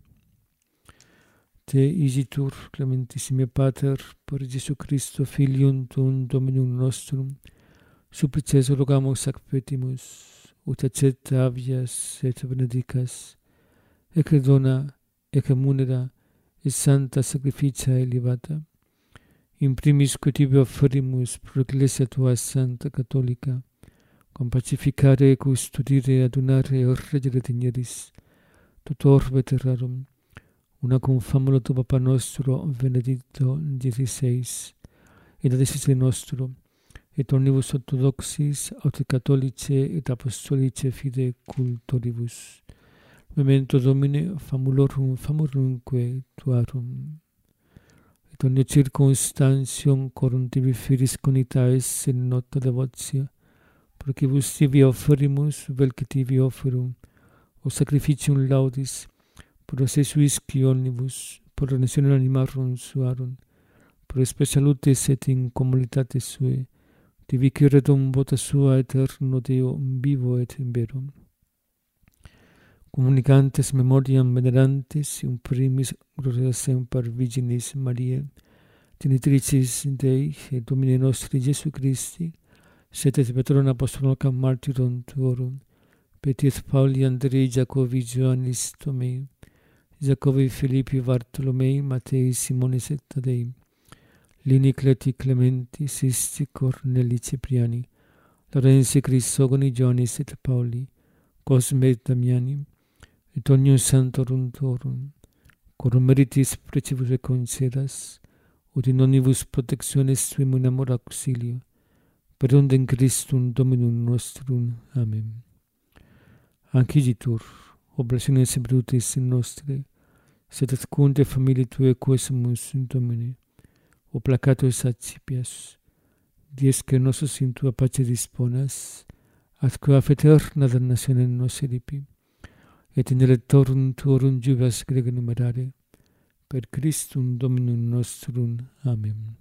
Te igitur, clementissime Pater, per Jesu Christo, Filium Tuum, Dominum nostrum, supplices rogamus ac petimus, ut accepta habeas et benedicas, ecce dona, ecce munera, et santa sacrificia elevata, in primis quod tibi offerimus pro Ecclesia tua Santa Catholica, com pacificare, custodire, adunare et regere digneris, tot orbe terrarum, una cum famulo tu Papa nostro Benedicto diciseis, et ad nostro, et omnibus orthodoxis, aut catholice et apostolice fide cultoribus. Memento Domine famulorum famurumque tuarum. Et omnia circumstantium corum tibi firis conitaes in nota devotia, procibus tibi offerimus, vel que tibi offerum, o sacrificium laudis, pro se suis qui omnibus, pro renessione animarum suarum, pro spe salutis et in communitatis sue, tibi ciredum vota sua eterno Deo vivo et in verum. Communicantes memoriam venerantis, in primis gloria semper Virginis Mariae, Genitricis Dei et Domini nostri Jesu Christi, sed et Petrum apostolum martyrum tuorum, petiet Pauli, Andrei, Jacobi, Ioannis, Tomei, Jacobi, Philippi, Bartolomei, Matei, Simonis et Tadei, Lini, Cleti, Clementi, Sisti, Corneli, Cipriani, Lorenzi, Crisogoni, Ioannis et Pauli, Cosme et Damiani, et omnium santorum tuorum, corum meritis precibus et concedas, ut in omnibus protectionis tuum in amor auxilio, per undem Christum Dominum nostrum. Amen. Anciditur, oblationes brutis in nostre, sed et cunde familiae tuae quesumus in Domine, o placatus accipias, dies que nosos in tua pace disponas, atque af eterna damnatione nos eripi, et in electorum tuorum jubas grega numerare, per Christum Dominum nostrum. Amen.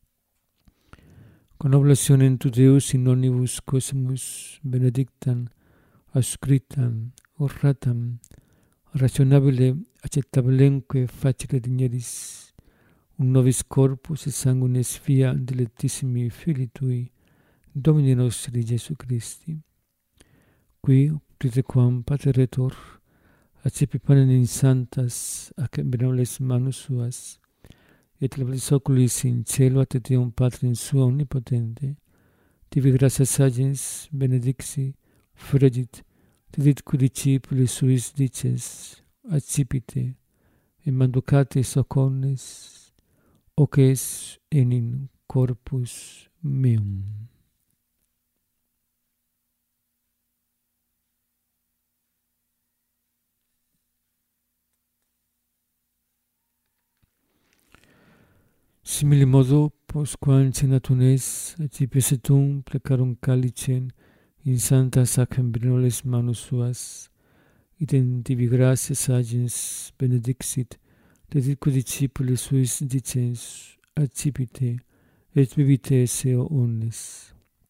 Con oblationem tu Deus in omnibus quesumus benedictam, ascriptam, oratam, rationabile acceptabilemque facere digneris, un nobis corpus et sanguinis via dilectissimi Filii Tui, Domini nostri Jesu Christi, qui pritequam pateretur, accepi panem in santas ac benevoles manus suas, et levalis oculis in cielo ad Deum Patrim sua omnipotente, tibi gratias agens benedixi, fregit, didit qui discipulis suis dices, accipite, et manducate socornes, hoc es enim corpus meum. Simile modo, postquam cenatum es, accipies et tum plecarum calicem, in santa sacram brinoles manus suas, et in tibi gratias agens benedixit, dedicus discipulis suis dicens, accipite, et bibite eo omnes.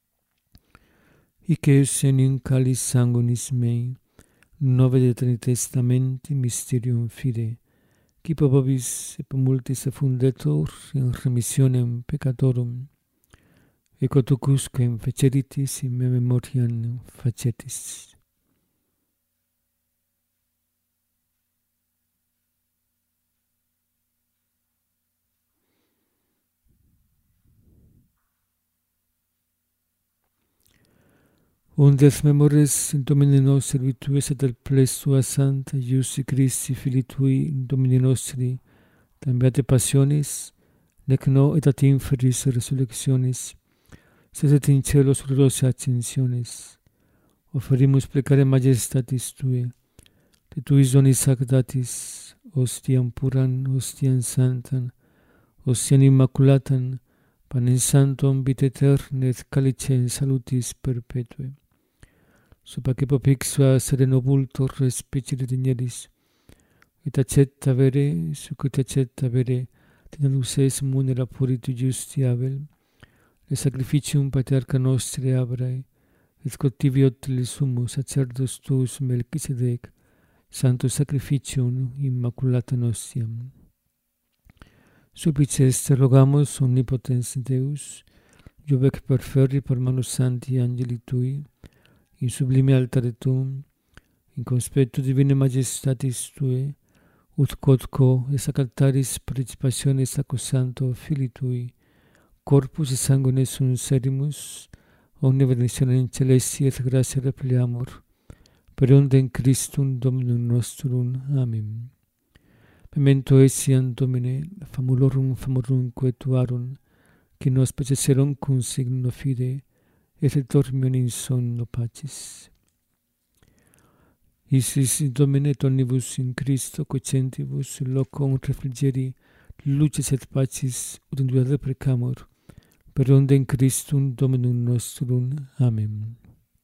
Hic eus in calis sanguinis mei, nove de Trinitate Testamenti mysterium fide, qui pro vobis et pro multis effundetur in remissionem peccatorum, et quotucusquem feceritis in me memoriam facetis. Undes memores in Domine nostri virtues et del ples sua santa Iusi Christi Filii tui in Domine nostri, tam beate passionis, nec no et ad inferis resurrectionis, sed et in celos gloriose ascensionis. Offerimus plecare majestatis tue, de tuis donis ac datis, ostiam puran, ostiam santam, ostiam immaculatam, panem santum vitae aeterne et calicem salutis perpetue. Supaque propixua sereno vultor respicere digneris, et accetta vere, sucit accetta vere, tena luces munera puritu justi abel, le sacrificium patriarca nostri abrae, et cotiviot le sumo sacerdos tuus Melchisedec, santo sacrificium immaculata nostiam. Suplices te rogamus omnipotens Deus, juvec perferri per manus santi angeli tui, in sublime altare tuum, in conspectu divine majestatis tue, ut quodco es ac altaris participationis ac santo Filii tui, corpus et sanguine sunt serimus, omne benedictionem celesti et gratia repliamur, per undem Christum Dominum nostrum. Amen. Memento etiam Domine, famulorum famorum quetuarum, qui nos precesserum cum signo fide, et dormium in sonno pacis. Isis Domine et omnibus in Christo cocentibus locum refrigeri, luces et pacis ut in dua precamur, per undem Christum Dominum nostrum. Amen.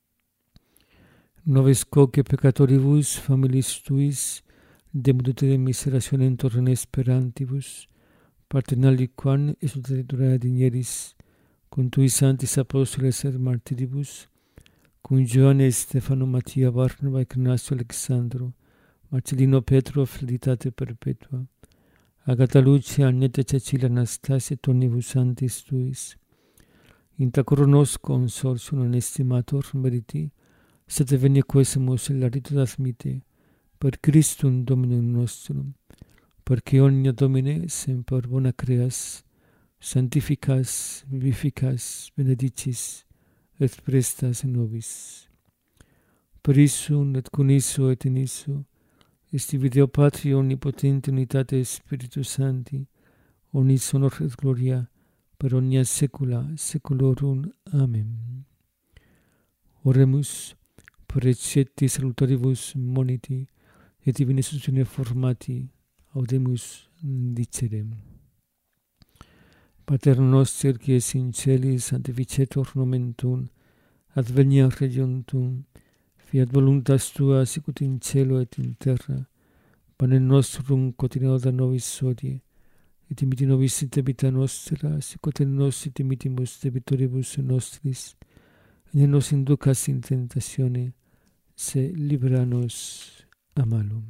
Noves quoque peccatoribus familiis tuis, demudute miserationem torrent esperantibus, paternali quam exultatura digneris, cum tui santis apostoles et martiribus, cum Ioanne Stefano Mattia Barnaba Ignazio Alexandro, Marcellino Petro Fidelitate perpetua, Agata Lucia Agneta Cecilia Anastasia et omnibus santis tuis, inta coro nos consortium non estimator meriti, sed venia quesemus in la rito admite, per Christum Dominum nostrum, perque omnia Domine semper bona creas, sanctificas, vivificas, benedicis, et prestas nobis. Per issum et cum isso et in isso, esti Deo Patri omnipotente unitate Spiritus Sancti, omnis honor et gloria, per omnia saecula saeculorum. Amen. Oremus, preceti salutaribus moniti, et divine istitutione formati, audemus dicerem. Pater noster, qui es in celis, sanctificetur nomen tuum, adveniat regnum tuum, fiat voluntas tua sicut in cielo et in terra. Panem nostrum quotidianum da nobis hodie, et imiti nobis debita nostra, sicut et nos imitimus debitoribus nostris, et ne nos inducas in tentatione, se libera nos a malum.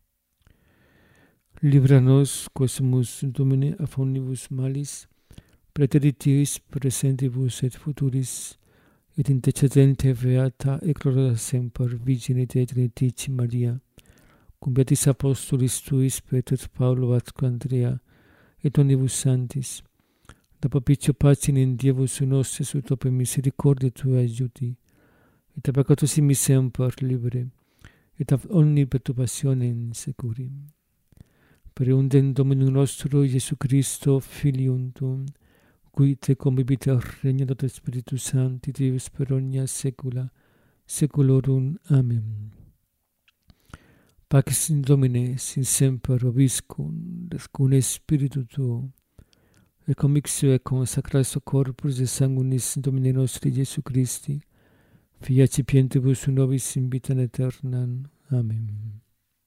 Libera nos, quesumus Domine, a omnibus malis, praeteritiis presentibus et futuris, et intercedente beata et gloriosa semper Virgine Dei Trinitatis Maria, cum beatis apostolis tuis Petro et Paulo et Andrea, et omnibus sanctis, da propicio pacem in Dievus nostris ut opere misericordiae tuae aiuti, et a peccatus immis semper libere, et ab omni perturbationem securi. Per undem Dominum nostro Iesu Christo, Filium tuum, qui te convivit et regnat et Spiritus Sancti, Deus per omnia saecula saeculorum. Amen. Pax in Domine, sin semper vobiscum, et cum Spiritu tuo, et convictio et consacratio corporis et sanguinis Domini nostri Iesu Christi, fiat sapientibus nobis in vitam aeternam. Amen.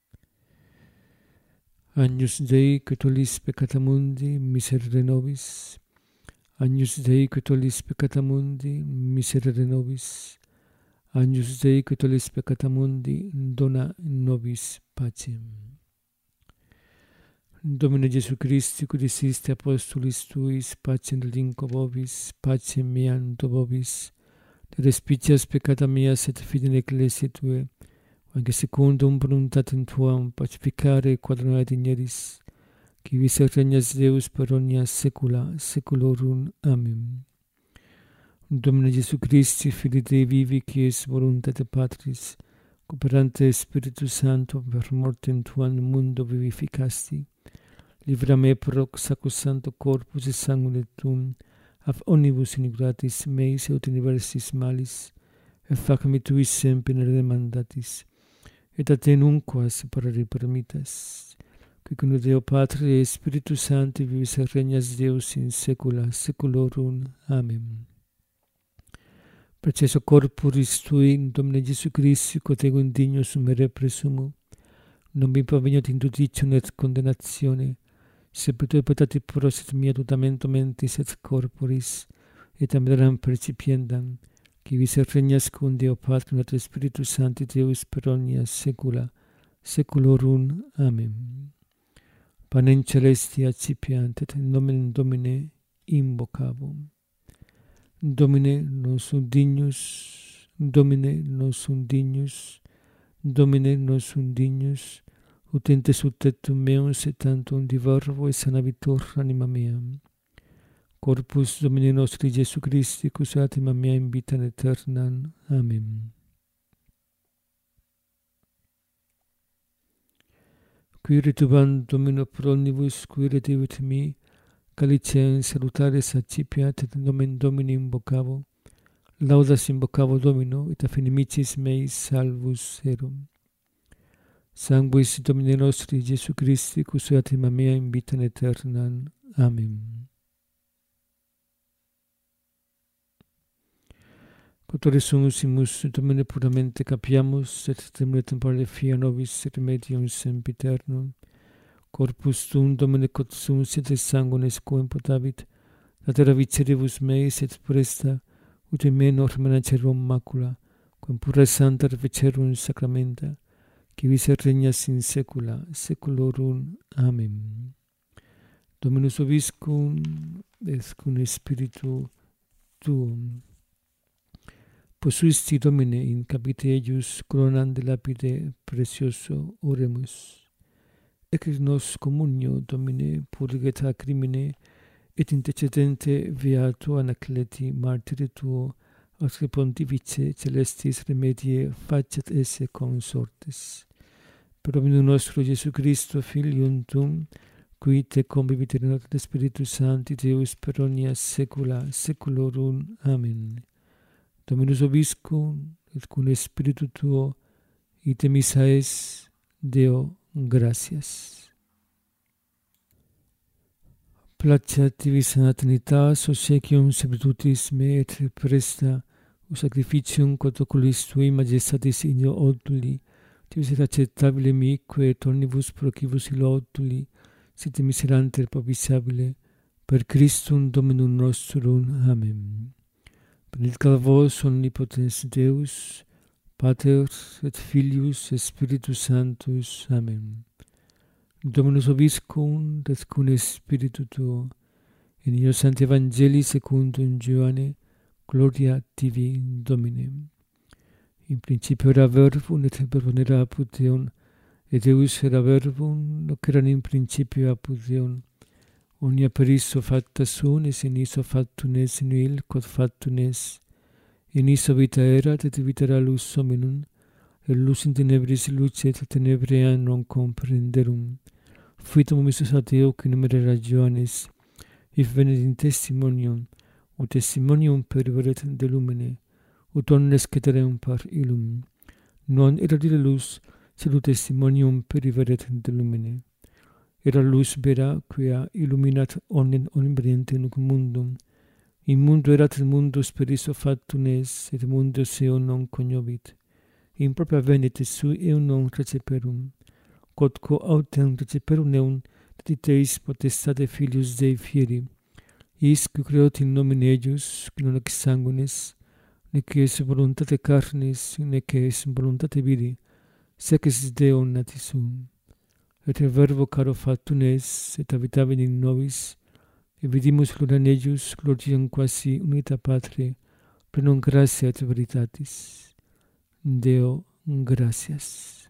Agnus Dei, que tollis peccata mundi, miserere nobis. Agnus Dei, que tollis peccata mundi, miserere nobis. Agnus Dei, que tollis peccata mundi, dona nobis pacem. Domine Jesu Christi, qui diciste apostolis tuis, pacem relinquo vobis, pacem meam do vobis, te despicias peccata meas et fidei ecclesiae tue, anche secundum voluntatem tuam pacificare quadrona digneris, qui vis regnas Deus per omnia saecula saeculorum. Amen. Domine Jesu Christi, Filii Dei vivi, qui es voluntate Patris, cooperante Spiritus Sancto per mortem tuam in mundo vivificasti, livra me proc sacrosancto corpus et sanguine tuum, ab omnibus iniquitatis meis et universis malis, et fac-me tuis semper redemandatis, et a te nunquam separare permittas, qui cum Deo Patri et Spiritus Sancti vivis et regnas Deus in saecula saeculorum. Amen. Preceso corporis tui, Domine Jesu Christi, quod ego indigno sumere presumo, non mi paveniat interdicione et condemnatione, se per tue petati prosit mia tutamento mentis et corporis, et ameram percipiendam, qui vis et regnas cum Deo Patri et Spiritus Sancti Deus per omnia saecula saeculorum. Amen. Panem celesti accipiant, et in nomen Domine invocabo. Domine non sum dignus, Domine non sum dignus, Domine non sum dignus, utente subtectum meum et tantum divarvo et sanabitur anima mea. Corpus Domini nostri Jesu Christi, cus anima mea in vitam aeternam. Amen. Qui retubant Domino pro omnibus, qui redivit mi, calicem salutaris accipiat, et nomen Domini invocavo, laudas invocavo Domino, et a inimicis meis salvus erum. Sanguis Domini nostri Jesu Christi, cus anima mea in vitam aeternam. Amen. Quotore sumus Domine puramente capiamus, et temere temporale fia nobis remedium sempiternum. Corpus tuum, Domine, quod sumus et sanguinis quo imputabit, latera viceribus meis et presta, ut in me nor menacerum macula, quam pura santa vicerum sacramenta, qui vis et regnas in saecula saeculorum. Amen. Dominus vobiscum, et cum spiritu tuum. Posuisti, Domine, in capite eius coronam de lapide precioso, oremus. Ecce nos communio, Domine, purgata crimine, et intercedente viato Anacleti, martire tuo, ausque pontifice celestis remedie faciat esse consortes. Per Dominum nostro Jesu Christo, Filium tuum, qui te convivit in notte Spiritus Sancti, Deus per omnia saecula saeculorum. Amen. Dominus vobiscum, et cum spiritu tuo, ite missa es, Deo, gratias. Placeat tibi sana Trinitas, obsequium servitutis me et presta, o sacrificium quod oculis tui majestatis in oduli, tibi et acceptabile mique et omnibus procibus illo oduli, sit miseranter propitiabile, per Christum Dominum nostrum. Amen. Benedicat vos omnipotens Deus, Pater et Filius et Spiritus Sanctus. Amen. Dominus vobiscum, et cum spiritu tuo, in io Sancti Evangelii secundum Ioanne, gloria tibi, Domine. In principio era verbum, et verbum era apud Deum, et Deus era verbum, noc erat in principio apud Deum. Omnia per isso facta sunt, et in isso factum est nihil quod factum est. In isso vita erat, et vita era lux hominum, et lux in tenebris lucet, et tenebrae non comprenderum. Fuitum missus ad Deo, qui numere ragiones, if venit in testimonium, ut testimonium periveret de lumine, ut omnes ceterem par illum. Non erat ille lux, sed ut testimonium periveret de lumine. Era lux vera, quia illuminat omnem omnipresente nunc mundum, in mundo erat et mundo spiriso factum es, et mundo seo non cognovit. In propria venite sui eum non receperum, quodquo autem receperum eum, titeis potestate filius Dei fieri, is qui creot in nomine eius, qui non ex sanguinis, nec es voluntate carnis, nec es voluntate viri, sec es Deo natis sum. Et verbo caro factum es, et habitavit in nobis, et vidimus gloriam eius, gloriam quasi unita Patre, plenum gratia et veritatis. Deo, gratias.